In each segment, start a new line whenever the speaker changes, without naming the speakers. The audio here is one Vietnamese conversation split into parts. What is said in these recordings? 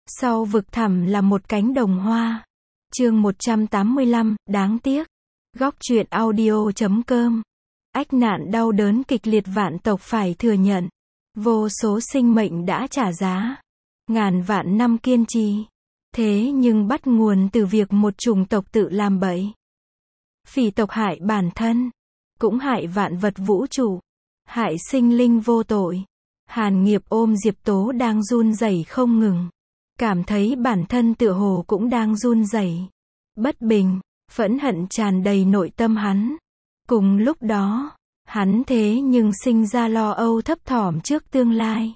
Sau vực thẳm là một cánh đồng hoa. Chương 185, đáng tiếc. Góc truyện audio.com. Ách nạn đau đớn kịch liệt vạn tộc phải thừa nhận. Vô số sinh mệnh đã trả giá. Ngàn vạn năm kiên trì. Thế nhưng bắt nguồn từ việc một chủng tộc tự làm bậy. Phỉ tộc hại bản thân, cũng hại vạn vật vũ trụ, hại sinh linh vô tội. Hàn Nghiệp ôm Diệp Tố đang run rẩy không ngừng. Cảm thấy bản thân tựa hồ cũng đang run rẩy. Bất bình, phẫn hận tràn đầy nội tâm hắn. Cùng lúc đó, hắn thế nhưng sinh ra lo âu thấp thỏm trước tương lai.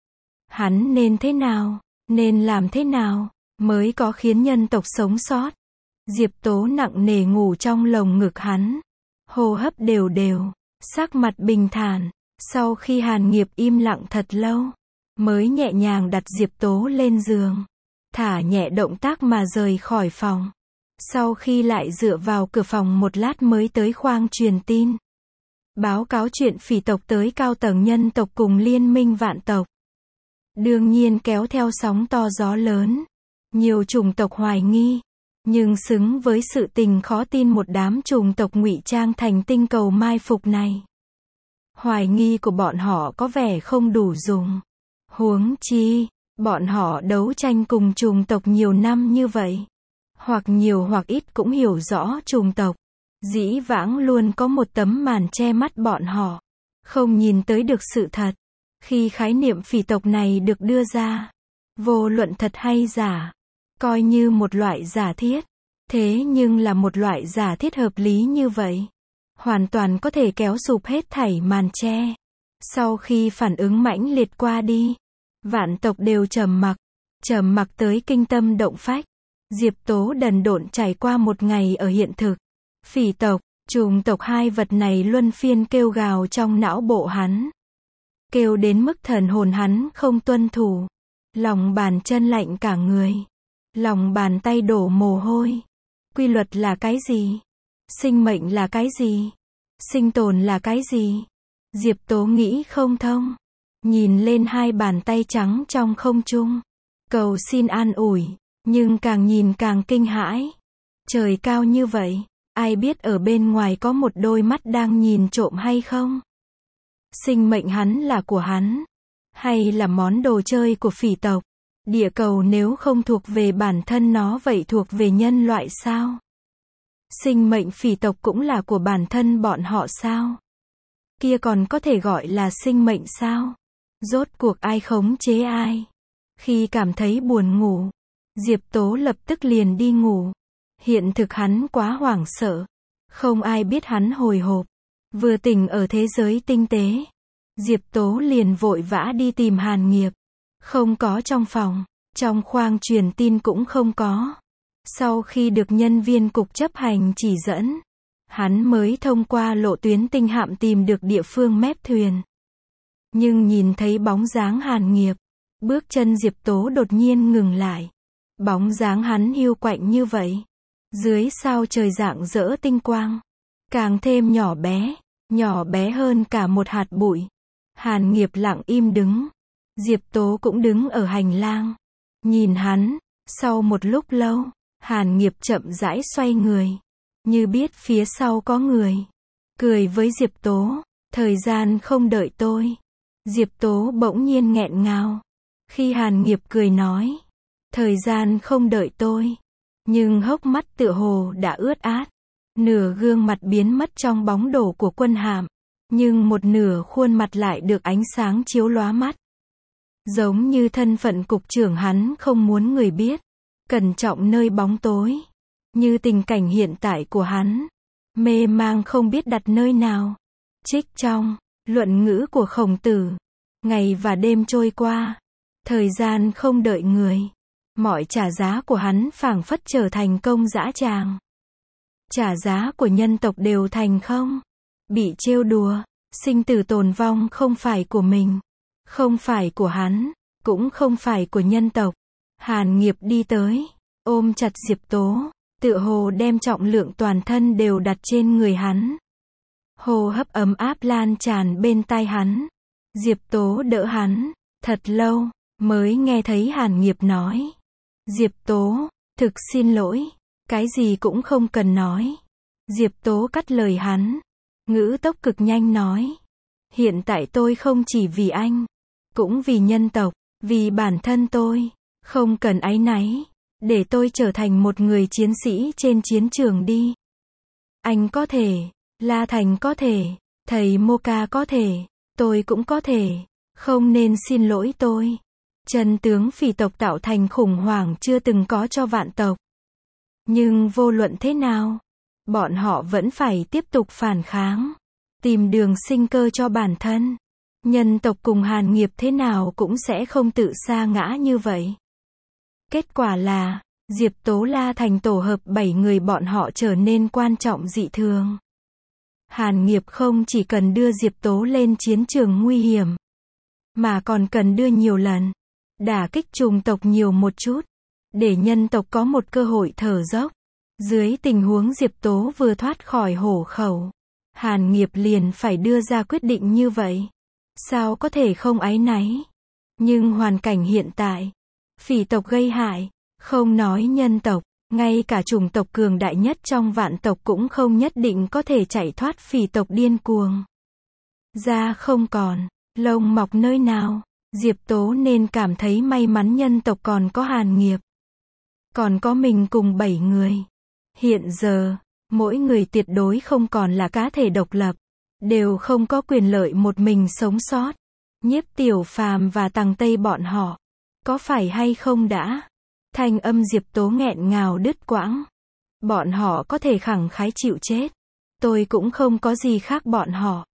Hắn nên thế nào, nên làm thế nào, mới có khiến nhân tộc sống sót. Diệp Tố nặng nề ngủ trong lồng ngực hắn. Hô hấp đều đều, sắc mặt bình thản. Sau khi Hàn Nghiệp im lặng thật lâu, mới nhẹ nhàng đặt Diệp Tố lên giường. Thả nhẹ động tác mà rời khỏi phòng. Sau khi lại dựa vào cửa phòng một lát mới tới khoang truyền tin. Báo cáo chuyện phỉ tộc tới cao tầng nhân tộc cùng liên minh vạn tộc. Đương nhiên kéo theo sóng to gió lớn. Nhiều chủng tộc hoài nghi. Nhưng xứng với sự tình khó tin một đám chủng tộc ngụy trang thành tinh cầu mai phục này. Hoài nghi của bọn họ có vẻ không đủ dùng. Huống chi, bọn họ đấu tranh cùng chủng tộc nhiều năm như vậy. Hoặc nhiều hoặc ít cũng hiểu rõ chủng tộc. Dĩ vãng luôn có một tấm màn che mắt bọn họ. Không nhìn tới được sự thật. Khi khái niệm phỉ tộc này được đưa ra, vô luận thật hay giả, coi như một loại giả thiết. Thế nhưng là một loại giả thiết hợp lý như vậy. Hoàn toàn có thể kéo sụp hết thảy màn che. Sau khi phản ứng mãnh liệt qua đi, vạn tộc đều trầm mặc tới kinh tâm động phách. Diệp Tố đần độn trải qua một ngày ở hiện thực. Phỉ tộc, chủng tộc hai vật này luân phiên kêu gào trong não bộ hắn. Kêu đến mức thần hồn hắn không tuân thủ. Lòng bàn chân lạnh cả người. Lòng bàn tay đổ mồ hôi. Quy luật là cái gì? Sinh mệnh là cái gì? Sinh tồn là cái gì? Diệp Tố nghĩ không thông. Nhìn lên hai bàn tay trắng trong không trung. Cầu xin an ủi. Nhưng càng nhìn càng kinh hãi. Trời cao như vậy. Ai biết ở bên ngoài có một đôi mắt đang nhìn trộm hay không? Sinh mệnh hắn là của hắn. Hay là món đồ chơi của phỉ tộc? Địa cầu nếu không thuộc về bản thân nó vậy thuộc về nhân loại sao? Sinh mệnh phỉ tộc cũng là của bản thân bọn họ sao? Kia còn có thể gọi là sinh mệnh sao? Rốt cuộc ai khống chế ai? Khi cảm thấy buồn ngủ, Diệp Tố lập tức liền đi ngủ. Hiện thực hắn quá hoảng sợ. Không ai biết hắn hồi hộp. Vừa tỉnh ở thế giới tinh tế. Diệp Tố liền vội vã đi tìm Hàn Nghiệp. Không có trong phòng. Trong khoang truyền tin cũng không có. Sau khi được nhân viên cục chấp hành chỉ dẫn, hắn mới thông qua lộ tuyến tinh hạm tìm được địa phương mép thuyền. Nhưng nhìn thấy bóng dáng Hàn Nghiệp, bước chân Diệp Tố đột nhiên ngừng lại. Bóng dáng hắn hiu quạnh như vậy. Dưới sao trời rạng rỡ tinh quang. Càng thêm nhỏ bé hơn cả một hạt bụi. Hàn Nghiệp lặng im đứng. Diệp Tố cũng đứng ở hành lang. Nhìn hắn, sau một lúc lâu, Hàn Nghiệp chậm rãi xoay người. Như biết phía sau có người. Cười với Diệp Tố, thời gian không đợi tôi. Diệp Tố bỗng nhiên nghẹn ngào. Khi Hàn Nghiệp cười nói, thời gian không đợi tôi. Nhưng hốc mắt tựa hồ đã ướt át. Nửa gương mặt biến mất trong bóng đổ của quân hạm. Nhưng một nửa khuôn mặt lại được ánh sáng chiếu lóa mắt. Giống như thân phận cục trưởng hắn không muốn người biết. Cẩn trọng nơi bóng tối. Như tình cảnh hiện tại của hắn. Mê mang không biết đặt nơi nào. Trích trong luận ngữ của Khổng Tử. Ngày và đêm trôi qua. Thời gian không đợi người. Mọi trả giá của hắn phảng phất trở thành công dã tràng. Trả giá của nhân tộc đều thành không. Bị trêu đùa. Sinh tử tồn vong không phải của mình. Không phải của hắn. Cũng không phải của nhân tộc. Hàn Nghiệp đi tới. Ôm chặt Diệp Tố. Tựa hồ đem trọng lượng toàn thân đều đặt trên người hắn. Hô hấp ấm áp lan tràn bên tai hắn. Diệp Tố đỡ hắn. Thật lâu. mới nghe thấy Hàn Nghiệp nói. Diệp Tố, thực xin lỗi, cái gì cũng không cần nói. Diệp Tố cắt lời hắn, ngữ tốc cực nhanh nói. Hiện tại tôi không chỉ vì anh, cũng vì nhân tộc, vì bản thân tôi, không cần áy náy, để tôi trở thành một người chiến sĩ trên chiến trường đi. Anh có thể, La Thành có thể, thầy Moka có thể, tôi cũng có thể, không nên xin lỗi tôi. Chân tướng phỉ tộc tạo thành khủng hoảng chưa từng có cho vạn tộc. Nhưng vô luận thế nào, bọn họ vẫn phải tiếp tục phản kháng, tìm đường sinh cơ cho bản thân. Nhân tộc cùng Hàn Nghiệp thế nào cũng sẽ không tự sa ngã như vậy. Kết quả là, Diệp Tố La Thành tổ hợp 7 người bọn họ trở nên quan trọng dị thường. Hàn Nghiệp không chỉ cần đưa Diệp Tố lên chiến trường nguy hiểm, mà còn cần đưa nhiều lần, đả kích chủng tộc nhiều một chút, để nhân tộc có một cơ hội thở dốc. Dưới tình huống Diệp Tố vừa thoát khỏi hổ khẩu, Hàn Nghiệp liền phải đưa ra quyết định như vậy. Sao có thể không áy náy? Nhưng hoàn cảnh hiện tại, phỉ tộc gây hại, không nói nhân tộc, ngay cả chủng tộc cường đại nhất trong vạn tộc cũng không nhất định có thể chạy thoát phỉ tộc điên cuồng. Da không còn, lông mọc nơi nào, Diệp Tố nên cảm thấy may mắn nhân tộc còn có Hàn Nghiệp. Còn có mình cùng 7 người. Hiện giờ, mỗi người tuyệt đối không còn là cá thể độc lập, đều không có quyền lợi một mình sống sót. Nhiếp Tiểu Phàm và Tằng Tây bọn họ, có phải hay không đã? Thanh âm Diệp Tố nghẹn ngào đứt quãng. Bọn họ có thể khẳng khái chịu chết. Tôi cũng không có gì khác bọn họ.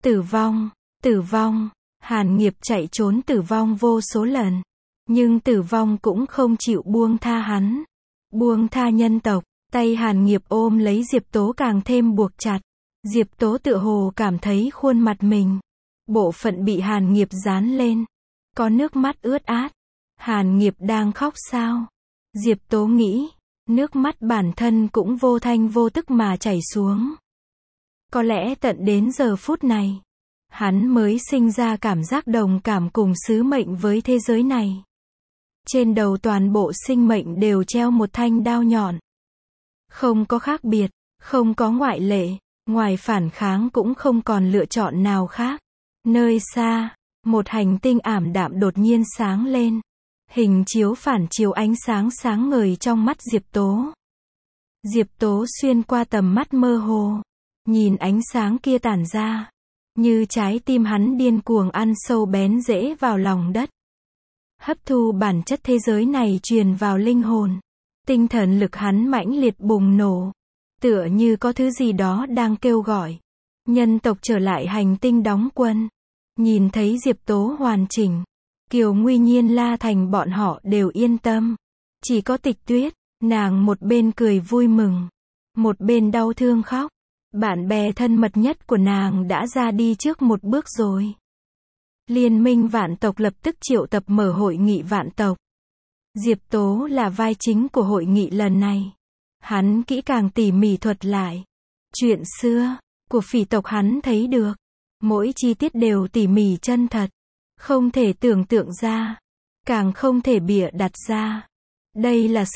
Tử vong, Hàn Nghiệp chạy trốn tử vong vô số lần. Nhưng tử vong cũng không chịu buông tha hắn. Buông tha nhân tộc, tay Hàn Nghiệp ôm lấy Diệp Tố càng thêm buộc chặt. Diệp Tố tựa hồ cảm thấy khuôn mặt mình, bộ phận bị Hàn Nghiệp dán lên, có nước mắt ướt át. Hàn Nghiệp đang khóc sao? Diệp Tố nghĩ, nước mắt bản thân cũng vô thanh vô tức mà chảy xuống. Có lẽ tận đến giờ phút này, hắn mới sinh ra cảm giác đồng cảm cùng sứ mệnh với thế giới này. Trên đầu toàn bộ sinh mệnh đều treo một thanh đao nhọn. Không có khác biệt, không có ngoại lệ, ngoài phản kháng cũng không còn lựa chọn nào khác. Nơi xa, một hành tinh ảm đạm đột nhiên sáng lên. Hình chiếu phản chiếu ánh sáng sáng ngời trong mắt Diệp Tố. Diệp Tố xuyên qua tầm mắt mơ hồ, nhìn ánh sáng kia tản ra, như trái tim hắn điên cuồng ăn sâu bén rễ vào lòng đất. Hấp thu bản chất thế giới này truyền vào linh hồn. Tinh thần lực hắn mãnh liệt bùng nổ, tựa như có thứ gì đó đang kêu gọi nhân tộc trở lại hành tinh đóng quân. Nhìn thấy Diệp Tố hoàn chỉnh, Kiều Nguy Nhiên La Thành bọn họ đều yên tâm. Chỉ có Tịch Tuyết, nàng một bên cười vui mừng, một bên đau thương khóc. Bạn bè thân mật nhất của nàng đã ra đi trước một bước rồi. Liên minh vạn tộc lập tức triệu tập mở hội nghị vạn tộc. Diệp Tố là vai chính của hội nghị lần này. Hắn kỹ càng tỉ mỉ thuật lại chuyện xưa của phỉ tộc hắn thấy được. Mỗi chi tiết đều tỉ mỉ chân thật. Không thể tưởng tượng ra. Càng không thể bịa đặt ra. Đây là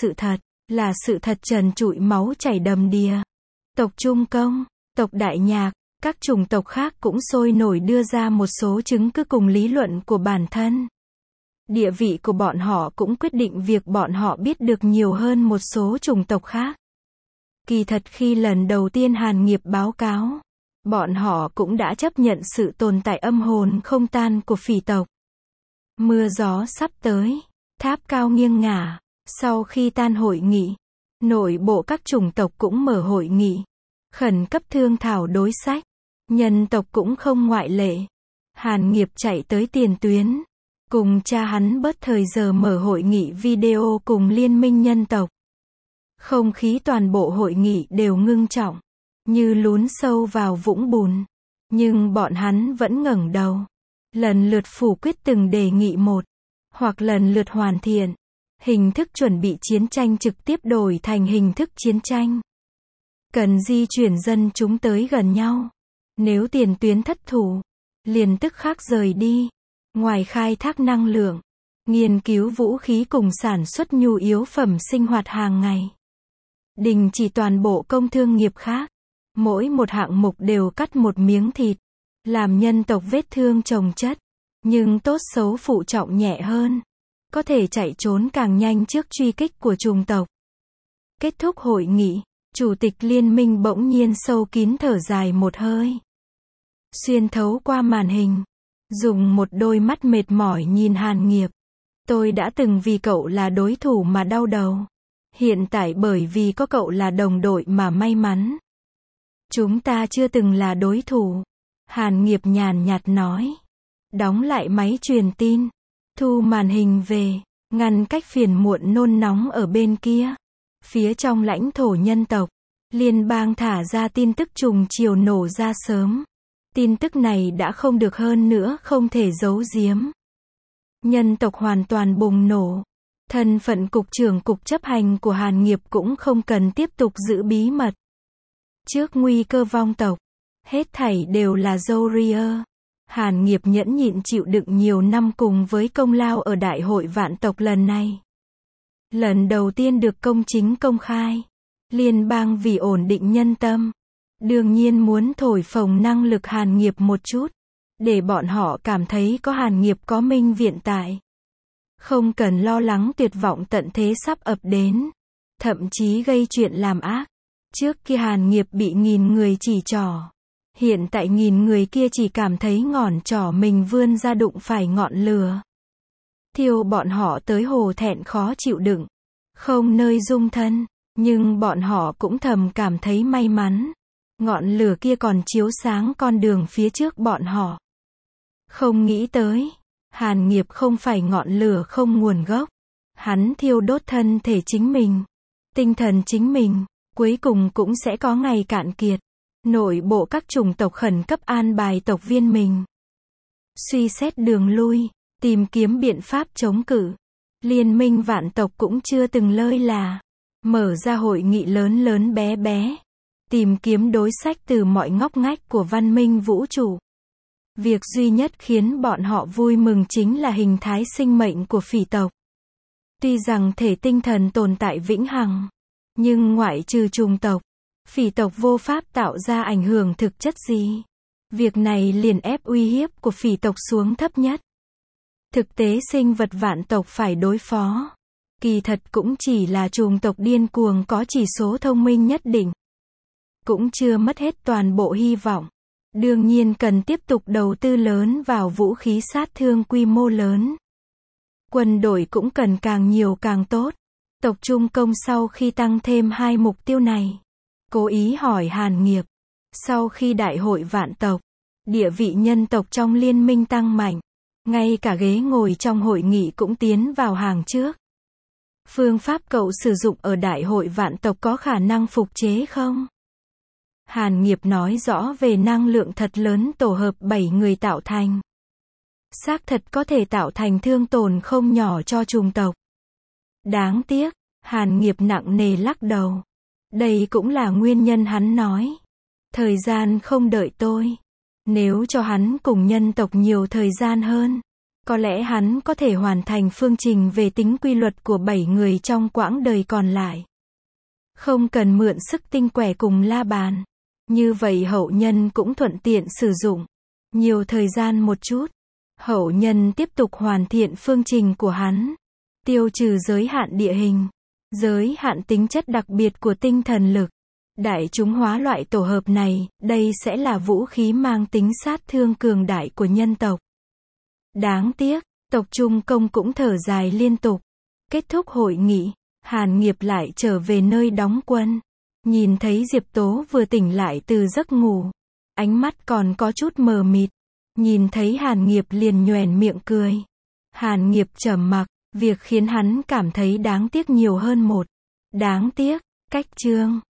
sự thật trần trụi máu chảy đầm đìa. Tộc Trung Công, tộc Đại Nhạc, các chủng tộc khác cũng sôi nổi đưa ra một số chứng cứ cùng lý luận của bản thân. Địa vị của bọn họ cũng quyết định việc bọn họ biết được nhiều hơn một số chủng tộc khác. Kỳ thật khi lần đầu tiên Hàn Nghiệp báo cáo, bọn họ cũng đã chấp nhận sự tồn tại âm hồn không tan của phỉ tộc. Mưa gió sắp tới, tháp cao nghiêng ngả. Sau khi tan hội nghị, nội bộ các chủng tộc cũng mở hội nghị, khẩn cấp thương thảo đối sách. Nhân tộc cũng không ngoại lệ. Hàn Nghiệp chạy tới tiền tuyến, cùng cha hắn bớt thời giờ mở hội nghị video cùng liên minh nhân tộc. Không khí toàn bộ hội nghị đều ngưng trọng, như lún sâu vào vũng bùn. Nhưng bọn hắn vẫn ngẩng đầu, lần lượt phủ quyết từng đề nghị một, hoặc lần lượt hoàn thiện. Hình thức chuẩn bị chiến tranh trực tiếp đổi thành hình thức chiến tranh. Cần di chuyển dân chúng tới gần nhau. Nếu tiền tuyến thất thủ, liền tức khắc rời đi. Ngoài khai thác năng lượng, nghiên cứu vũ khí cùng sản xuất nhu yếu phẩm sinh hoạt hàng ngày. Đình chỉ toàn bộ công thương nghiệp khác. Mỗi một hạng mục đều cắt một miếng thịt. Làm nhân tộc vết thương chồng chất. Nhưng tốt xấu phụ trọng nhẹ hơn. Có thể chạy trốn càng nhanh trước truy kích của chủng tộc. Kết thúc hội nghị, Chủ tịch Liên minh bỗng nhiên sâu kín thở dài một hơi. Xuyên thấu qua màn hình. Dùng một đôi mắt mệt mỏi nhìn Hàn Nghiệp. Tôi đã từng vì cậu là đối thủ mà đau đầu. Hiện tại bởi vì có cậu là đồng đội mà may mắn. Chúng ta chưa từng là đối thủ. Hàn Nghiệp nhàn nhạt nói. Đóng lại máy truyền tin. Thu màn hình về. Ngăn cách phiền muộn nôn nóng ở bên kia. Phía trong lãnh thổ nhân tộc. Liên bang thả ra tin tức trùng chiều nổ ra sớm. Tin tức này đã không được hơn nữa, không thể giấu giếm. Nhân tộc hoàn toàn bùng nổ. Thân phận cục trưởng cục chấp hành của Hàn Nghiệp cũng không cần tiếp tục giữ bí mật. Trước nguy cơ vong tộc, hết thảy đều là Zoria. Hàn Nghiệp nhẫn nhịn chịu đựng nhiều năm cùng với công lao ở Đại hội Vạn tộc lần này. Lần đầu tiên được công chính công khai. Liên bang vì ổn định nhân tâm. Đương nhiên muốn thổi phồng năng lực Hàn Nghiệp một chút. Để bọn họ cảm thấy có Hàn Nghiệp có minh viện tại. Không cần lo lắng tuyệt vọng tận thế sắp ập đến. Thậm chí gây chuyện làm ác. Trước kia Hàn Nghiệp bị nghìn người chỉ trỏ. Hiện tại nghìn người kia chỉ cảm thấy ngọn trỏ mình vươn ra đụng phải ngọn lửa. Thiêu bọn họ tới hồ thẹn khó chịu đựng. Không nơi dung thân. Nhưng bọn họ cũng thầm cảm thấy may mắn. Ngọn lửa kia còn chiếu sáng con đường phía trước bọn họ. Không nghĩ tới. Hàn Nghiệp không phải ngọn lửa không nguồn gốc. Hắn thiêu đốt thân thể chính mình. Tinh thần chính mình. Cuối cùng cũng sẽ có ngày cạn kiệt. Nội bộ các chủng tộc khẩn cấp an bài tộc viên mình. Suy xét đường lui. Tìm kiếm biện pháp chống cự. Liên minh vạn tộc cũng chưa từng lơi là. Mở ra hội nghị lớn lớn bé bé. Tìm kiếm đối sách từ mọi ngóc ngách của văn minh vũ trụ. Việc duy nhất khiến bọn họ vui mừng chính là hình thái sinh mệnh của phỉ tộc. Tuy rằng thể tinh thần tồn tại vĩnh hằng. Nhưng ngoại trừ chủng tộc, phỉ tộc vô pháp tạo ra ảnh hưởng thực chất gì. Việc này liền ép uy hiếp của phỉ tộc xuống thấp nhất. Thực tế sinh vật vạn tộc phải đối phó. Kỳ thật cũng chỉ là chủng tộc điên cuồng có chỉ số thông minh nhất định. Cũng chưa mất hết toàn bộ hy vọng. Đương nhiên cần tiếp tục đầu tư lớn vào vũ khí sát thương quy mô lớn. Quân đội cũng cần càng nhiều càng tốt. Tộc Trung Công sau khi tăng thêm 2 mục tiêu này. Cố ý hỏi Hàn Nghiệp. Sau khi đại hội vạn tộc, địa vị nhân tộc trong liên minh tăng mạnh. Ngay cả ghế ngồi trong hội nghị cũng tiến vào hàng trước. Phương pháp cậu sử dụng ở đại hội vạn tộc có khả năng phục chế không? Hàn Nghiệp nói rõ về năng lượng thật lớn tổ hợp 7 người tạo thành. Xác thật có thể tạo thành thương tổn không nhỏ cho chủng tộc. Đáng tiếc, Hàn Nghiệp nặng nề lắc đầu. Đây cũng là nguyên nhân hắn nói. Thời gian không đợi tôi. Nếu cho hắn cùng nhân tộc nhiều thời gian hơn, có lẽ hắn có thể hoàn thành phương trình về tính quy luật của 7 người trong quãng đời còn lại. Không cần mượn sức tinh quẻ cùng la bàn. Như vậy hậu nhân cũng thuận tiện sử dụng. Nhiều thời gian một chút. Hậu nhân tiếp tục hoàn thiện phương trình của hắn. Tiêu trừ giới hạn địa hình. Giới hạn tính chất đặc biệt của tinh thần lực. Đại chúng hóa loại tổ hợp này, đây sẽ là vũ khí mang tính sát thương cường đại của nhân tộc. Đáng tiếc, tộc Trung Công cũng thở dài liên tục. Kết thúc hội nghị, Hàn Nghiệp lại trở về nơi đóng quân. Nhìn thấy Diệp Tố vừa tỉnh lại từ giấc ngủ. Ánh mắt còn có chút mờ mịt. Nhìn thấy Hàn Nghiệp liền nhoẻn miệng cười. Hàn Nghiệp trầm mặc, việc khiến hắn cảm thấy đáng tiếc nhiều hơn một. Đáng tiếc, cách chương.